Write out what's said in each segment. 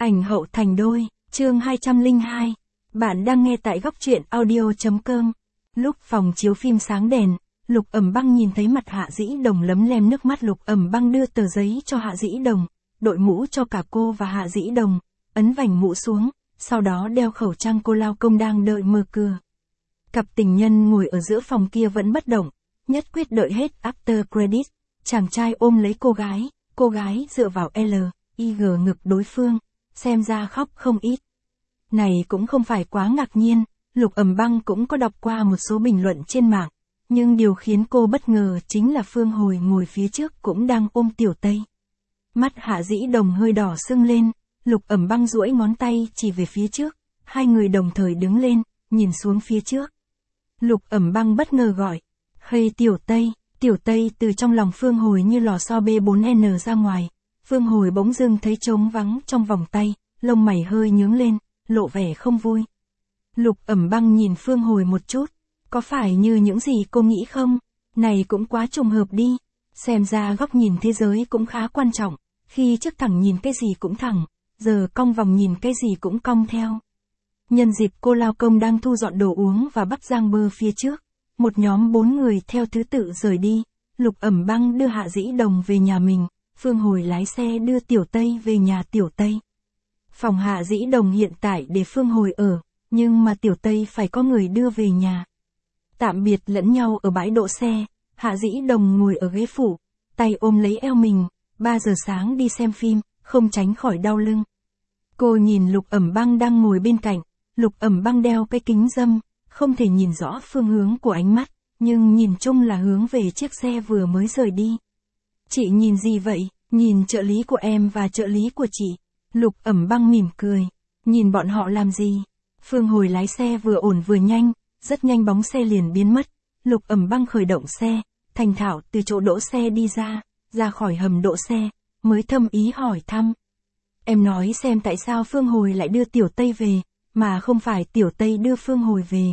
Ảnh hậu thành đôi, chương 202. Bạn đang nghe tại góc truyện audio.com. Lúc phòng chiếu phim sáng đèn, Lục Ẩm Băng nhìn thấy mặt Hạ Dĩ Đồng lấm lem nước mắt. Lục Ẩm Băng đưa tờ giấy cho Hạ Dĩ Đồng, đội mũ cho cả cô và Hạ Dĩ Đồng, ấn vành mũ xuống, sau đó đeo khẩu trang. Cô lao công đang đợi mở cửa. Cặp tình nhân ngồi ở giữa phòng kia vẫn bất động, nhất quyết đợi hết after credit. Chàng trai ôm lấy cô gái dựa vào L.I.G ngực đối phương, xem ra khóc không ít. Này cũng không phải quá ngạc nhiên, Lục Ẩm Băng cũng có đọc qua một số bình luận trên mạng, nhưng điều khiến cô bất ngờ chính là Phương Hồi ngồi phía trước cũng đang ôm Tiểu Tây. Mắt Hạ Dĩ Đồng hơi đỏ sưng lên, Lục Ẩm Băng duỗi ngón tay chỉ về phía trước, hai người đồng thời đứng lên, nhìn xuống phía trước. Lục Ẩm Băng bất ngờ gọi, "Hey Tiểu Tây." Tiểu Tây từ trong lòng Phương Hồi như lò xo B4N ra ngoài. Phương Hồi bỗng dưng thấy trống vắng trong vòng tay, lông mày hơi nhướng lên, lộ vẻ không vui. Lục Ẩm Băng nhìn Phương Hồi một chút, có phải như những gì cô nghĩ không? Này cũng quá trùng hợp đi. Xem ra góc nhìn thế giới cũng khá quan trọng, khi trước thẳng nhìn cái gì cũng thẳng, giờ cong vòng nhìn cái gì cũng cong theo. Nhân dịp cô lao công đang thu dọn đồ uống và bắp rang bơ phía trước, một nhóm 4 người theo thứ tự rời đi. Lục Ẩm Băng đưa Hạ Dĩ Đồng về nhà mình, Phương Hồi lái xe đưa Tiểu Tây về nhà Tiểu Tây. Phòng Hạ Dĩ Đồng hiện tại để Phương Hồi ở, nhưng mà Tiểu Tây phải có người đưa về nhà. Tạm biệt lẫn nhau ở bãi đỗ xe, Hạ Dĩ Đồng ngồi ở ghế phụ, tay ôm lấy eo mình, 3 giờ sáng đi xem phim, không tránh khỏi đau lưng. Cô nhìn Lục Ẩm Băng đang ngồi bên cạnh, Lục Ẩm Băng đeo cái kính râm, không thể nhìn rõ phương hướng của ánh mắt, nhưng nhìn chung là hướng về chiếc xe vừa mới rời đi. "Chị nhìn gì vậy?" "Nhìn trợ lý của em và trợ lý của chị." Lục Ẩm Băng mỉm cười. "Nhìn bọn họ làm gì?" Phương Hồi lái xe vừa ổn vừa nhanh, rất nhanh bóng xe liền biến mất. Lục Ẩm Băng khởi động xe, thành thạo từ chỗ đỗ xe đi ra khỏi hầm đỗ xe, mới thâm ý hỏi thăm. "Em nói xem tại sao Phương Hồi lại đưa Tiểu Tây về, mà không phải Tiểu Tây đưa Phương Hồi về?"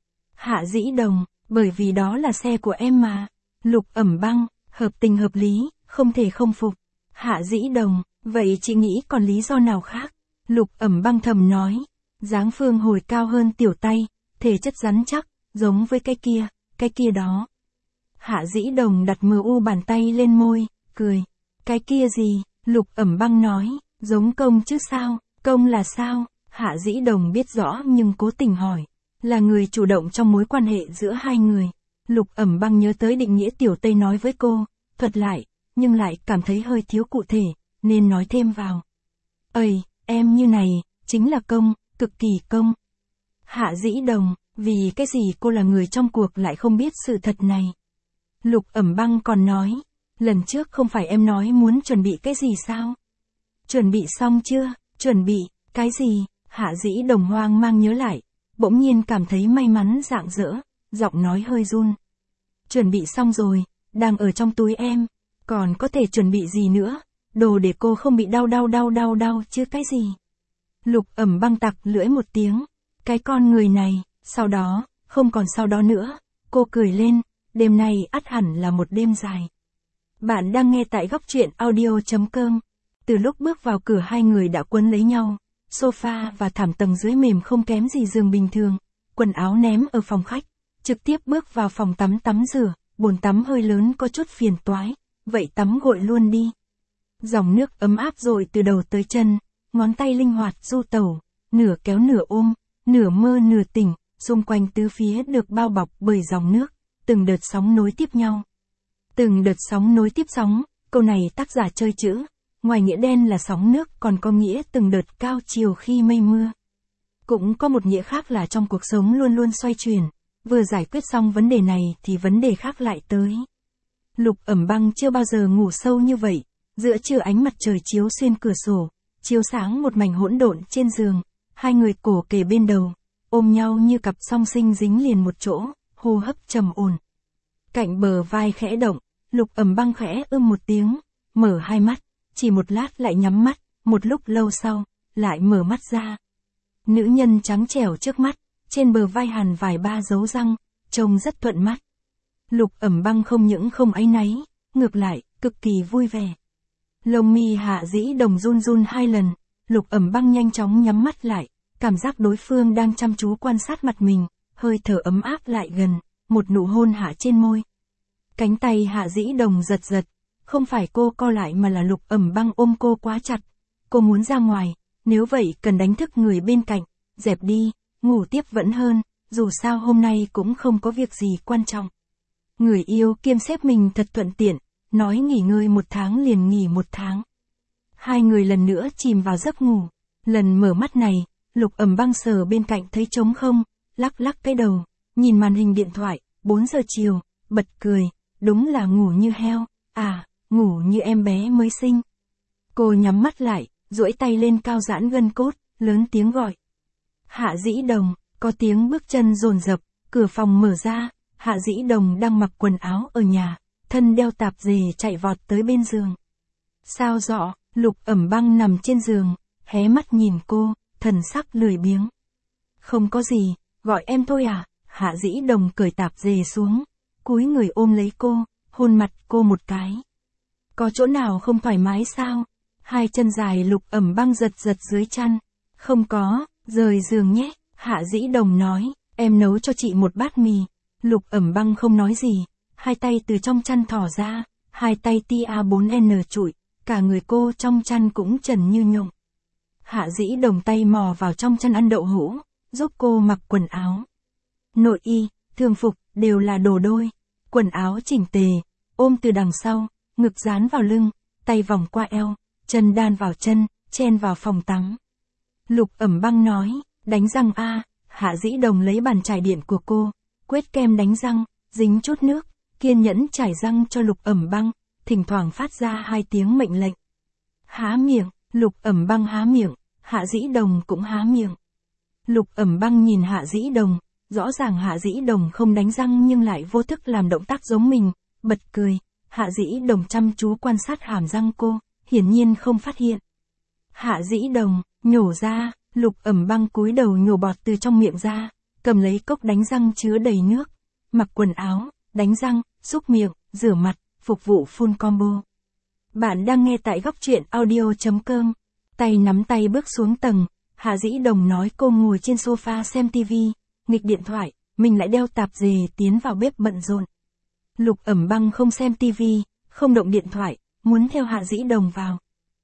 Hạ Dĩ Đồng, "Bởi vì đó là xe của em mà." Lục Ẩm Băng, hợp tình hợp lý, không thể không phục. Hạ Dĩ Đồng, "Vậy chị nghĩ còn lý do nào khác?" Lục Ẩm Băng thầm nói, dáng Phương Hồi cao hơn Tiểu Tây, thể chất rắn chắc, giống với cái kia đó. Hạ Dĩ Đồng đặt MU bàn tay lên môi, cười. "Cái kia gì?" Lục Ẩm Băng nói, "Giống Công chứ sao." "Công là sao?" Hạ Dĩ Đồng biết rõ nhưng cố tình hỏi. Là người chủ động trong mối quan hệ giữa hai người. Lục Ẩm Băng nhớ tới định nghĩa Tiểu Tây nói với cô, thuật lại, nhưng lại cảm thấy hơi thiếu cụ thể, nên nói thêm vào. "Ây, em như này, chính là Công, cực kỳ Công." Hạ Dĩ Đồng, vì cái gì cô là người trong cuộc lại không biết sự thật này? Lục Ẩm Băng còn nói, "Lần trước không phải em nói muốn chuẩn bị cái gì sao?" "Chuẩn bị xong chưa?" "Chuẩn bị, cái gì?" Hạ Dĩ Đồng hoang mang nhớ lại, bỗng nhiên cảm thấy may mắn rạng rỡ, giọng nói hơi run. "Chuẩn bị xong rồi, đang ở trong túi em, còn có thể chuẩn bị gì nữa, đồ để cô không bị đau chứ cái gì." Lục Ẩm Băng tặc lưỡi một tiếng, cái con người này, sau đó, không còn sau đó nữa, cô cười lên, đêm nay ắt hẳn là một đêm dài. Bạn đang nghe tại góc truyện audio.com. Từ lúc bước vào cửa hai người đã quấn lấy nhau. Sofa và thảm tầng dưới mềm không kém gì giường bình thường, quần áo ném ở phòng khách, trực tiếp bước vào phòng tắm rửa, bồn tắm hơi lớn có chút phiền toái, vậy tắm gội luôn đi. Dòng nước ấm áp dội từ đầu tới chân, ngón tay linh hoạt du tẩu, nửa kéo nửa ôm, nửa mơ nửa tỉnh, xung quanh tứ phía được bao bọc bởi dòng nước, từng đợt sóng nối tiếp nhau. Từng đợt sóng nối tiếp sóng, câu này tác giả chơi chữ. Ngoài nghĩa đen là sóng nước còn có nghĩa từng đợt cao chiều khi mây mưa. Cũng có một nghĩa khác là trong cuộc sống luôn luôn xoay chuyển, vừa giải quyết xong vấn đề này thì vấn đề khác lại tới. Lục Ẩm Băng chưa bao giờ ngủ sâu như vậy, giữa trưa ánh mặt trời chiếu xuyên cửa sổ, chiếu sáng một mảnh hỗn độn trên giường, hai người cổ kề bên đầu, ôm nhau như cặp song sinh dính liền một chỗ, hô hấp trầm ổn. Cạnh bờ vai khẽ động, Lục Ẩm Băng khẽ một tiếng, mở hai mắt. Chỉ một lát lại nhắm mắt, một lúc lâu sau, lại mở mắt ra. Nữ nhân trắng trẻo trước mắt, trên bờ vai hằn vài ba dấu răng, trông rất thuận mắt. Lục Ẩm Băng không những không áy náy, ngược lại, cực kỳ vui vẻ. Lông mi Hạ Dĩ Đồng run run 2 lần, Lục Ẩm Băng nhanh chóng nhắm mắt lại, cảm giác đối phương đang chăm chú quan sát mặt mình, hơi thở ấm áp lại gần, một nụ hôn hạ trên môi. Cánh tay Hạ Dĩ Đồng giật giật, không phải cô co lại mà là Lục Ẩm Băng ôm cô quá chặt. Cô muốn ra ngoài, nếu vậy cần đánh thức người bên cạnh, dẹp đi, ngủ tiếp vẫn hơn, dù sao hôm nay cũng không có việc gì quan trọng. Người yêu kiêm xếp mình thật thuận tiện, nói nghỉ ngơi 1 tháng liền nghỉ 1 tháng. Hai người lần nữa chìm vào giấc ngủ, lần mở mắt này, Lục Ẩm Băng sờ bên cạnh thấy trống không, lắc lắc cái đầu, nhìn màn hình điện thoại, 4 giờ chiều, bật cười, đúng là ngủ như heo, ngủ như em bé mới sinh. Cô nhắm mắt lại, duỗi tay lên cao giãn gân cốt, lớn tiếng gọi. Hạ Dĩ Đồng, có tiếng bước chân dồn dập, cửa phòng mở ra, Hạ Dĩ Đồng đang mặc quần áo ở nhà, thân đeo tạp dề chạy vọt tới bên giường. Sao dọ, Lục Ẩm Băng nằm trên giường, hé mắt nhìn cô, thần sắc lười biếng. Không có gì, gọi em thôi à, Hạ Dĩ Đồng cởi tạp dề xuống, cúi người ôm lấy cô, hôn mặt cô một cái. Có chỗ nào không thoải mái sao? Hai chân dài Lục Ẩm Băng giật giật dưới chăn. Không có, rời giường nhé, Hạ Dĩ Đồng nói, em nấu cho chị một bát mì. Lục Ẩm Băng không nói gì, hai tay từ trong chăn thỏ ra, hai tay tia 4N trụi, cả người cô trong chăn cũng trần như nhộng. Hạ Dĩ Đồng tay mò vào trong chăn ăn đậu hũ, giúp cô mặc quần áo. Nội y, thường phục, đều là đồ đôi. Quần áo chỉnh tề, ôm từ đằng sau, ngực dán vào lưng, tay vòng qua eo, chân đan vào chân, chen vào phòng tắm. Lục Ẩm Băng nói, đánh răng a. Hạ Dĩ Đồng lấy bàn chải điện của cô, quét kem đánh răng, dính chút nước, kiên nhẫn chải răng cho Lục Ẩm Băng, thỉnh thoảng phát ra 2 tiếng mệnh lệnh. Há miệng, Lục Ẩm Băng há miệng, Hạ Dĩ Đồng cũng há miệng. Lục Ẩm Băng nhìn Hạ Dĩ Đồng, rõ ràng Hạ Dĩ Đồng không đánh răng nhưng lại vô thức làm động tác giống mình, bật cười. Hạ Dĩ Đồng chăm chú quan sát hàm răng cô, hiển nhiên không phát hiện. Hạ Dĩ Đồng, nhổ ra, Lục Ẩm Băng cúi đầu nhổ bọt từ trong miệng ra, cầm lấy cốc đánh răng chứa đầy nước, mặc quần áo, đánh răng, xúc miệng, rửa mặt, phục vụ full combo. Bạn đang nghe tại góc truyện audio.com. Tay nắm tay bước xuống tầng, Hạ Dĩ Đồng nói cô ngồi trên sofa xem tivi, nghịch điện thoại, mình lại đeo tạp dề tiến vào bếp bận rộn. Lục Ẩm Băng không xem tivi, không động điện thoại, muốn theo Hạ Dĩ Đồng vào.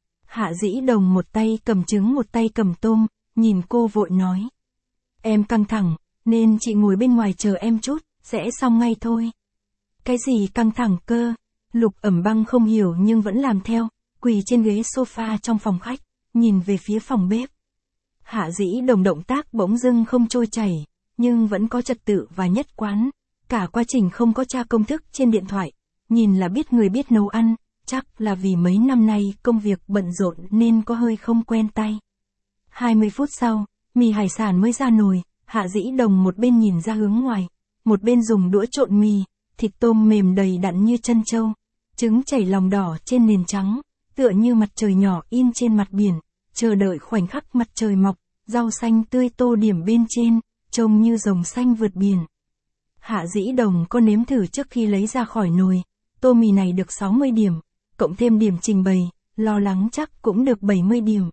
Hạ Dĩ Đồng một tay cầm trứng một tay cầm tôm, nhìn cô vội nói. Em căng thẳng, nên chị ngồi bên ngoài chờ em chút, sẽ xong ngay thôi. Cái gì căng thẳng cơ? Lục Ẩm Băng không hiểu nhưng vẫn làm theo, quỳ trên ghế sofa trong phòng khách, nhìn về phía phòng bếp. Hạ Dĩ Đồng động tác bỗng dưng không trôi chảy, nhưng vẫn có trật tự và nhất quán. Cả quá trình không có tra công thức trên điện thoại, nhìn là biết người biết nấu ăn, chắc là vì mấy năm nay công việc bận rộn nên có hơi không quen tay. 20 phút sau, mì hải sản mới ra nồi, Hạ Dĩ Đồng một bên nhìn ra hướng ngoài, một bên dùng đũa trộn mì, thịt tôm mềm đầy đặn như chân trâu, trứng chảy lòng đỏ trên nền trắng, tựa như mặt trời nhỏ in trên mặt biển, chờ đợi khoảnh khắc mặt trời mọc, rau xanh tươi tô điểm bên trên, trông như rồng xanh vượt biển. Hạ Dĩ Đồng có nếm thử trước khi lấy ra khỏi nồi, tô mì này được 60 điểm, cộng thêm điểm trình bày, lo lắng chắc cũng được 70 điểm.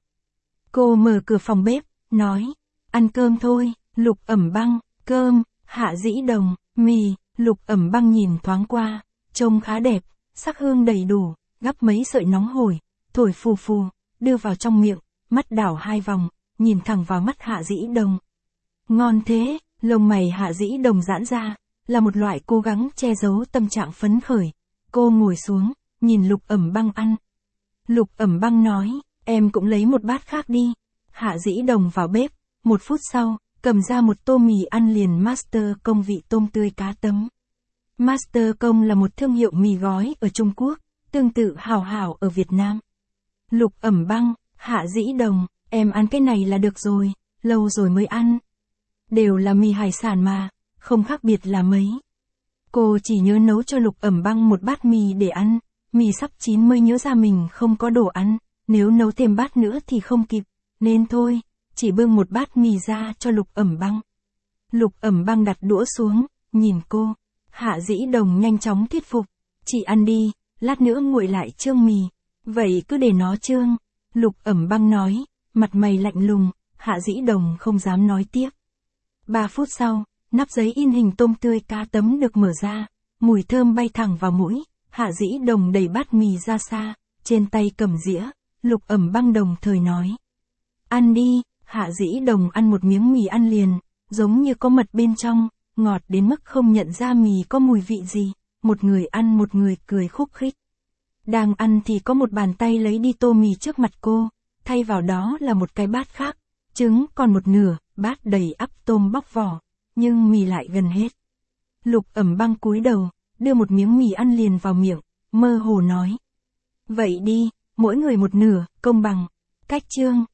Cô mở cửa phòng bếp, nói, ăn cơm thôi. Lục Ẩm Băng, cơm. Hạ Dĩ Đồng, mì. Lục Ẩm Băng nhìn thoáng qua, trông khá đẹp, sắc hương đầy đủ, gắp mấy sợi nóng hổi, thổi phù phù, đưa vào trong miệng, mắt đảo 2 vòng, nhìn thẳng vào mắt Hạ Dĩ Đồng. Ngon thế. Lông mày Hạ Dĩ Đồng giãn ra, là một loại cố gắng che giấu tâm trạng phấn khởi. Cô ngồi xuống, nhìn Lục Ẩm Băng ăn. Lục Ẩm Băng nói, em cũng lấy một bát khác đi. Hạ Dĩ Đồng vào bếp, 1 phút sau, cầm ra một tô mì ăn liền Master Công vị tôm tươi cá tấm. Master Công là một thương hiệu mì gói ở Trung Quốc, tương tự Hảo Hảo ở Việt Nam. Lục Ẩm Băng, Hạ Dĩ Đồng, em ăn cái này là được rồi, lâu rồi mới ăn. Đều là mì hải sản mà, không khác biệt là mấy. Cô chỉ nhớ nấu cho Lục Ẩm Băng một bát mì để ăn, mì sắp chín mới nhớ ra mình không có đồ ăn, nếu nấu thêm bát nữa thì không kịp, nên thôi, chỉ bưng một bát mì ra cho Lục Ẩm Băng. Lục Ẩm Băng đặt đũa xuống, nhìn cô. Hạ Dĩ Đồng nhanh chóng thuyết phục, chị ăn đi, lát nữa nguội lại trương mì. Vậy cứ để nó trương. Lục Ẩm Băng nói, mặt mày lạnh lùng, Hạ Dĩ Đồng không dám nói tiếp. 3 phút sau, nắp giấy in hình tôm tươi cá tấm được mở ra, mùi thơm bay thẳng vào mũi, Hạ Dĩ Đồng đẩy bát mì ra xa, trên tay cầm dĩa, Lục Ẩm Băng đồng thời nói. Ăn đi, Hạ Dĩ Đồng ăn một miếng mì ăn liền, giống như có mật bên trong, ngọt đến mức không nhận ra mì có mùi vị gì, một người ăn một người cười khúc khích. Đang ăn thì có một bàn tay lấy đi tô mì trước mặt cô, thay vào đó là một cái bát khác, trứng còn một nửa, bát đầy ắp tôm bóc vỏ, nhưng mì lại gần hết. Lục Ẩm Băng cúi đầu, đưa một miếng mì ăn liền vào miệng, mơ hồ nói. Vậy đi, mỗi người một nửa, công bằng. Cách chương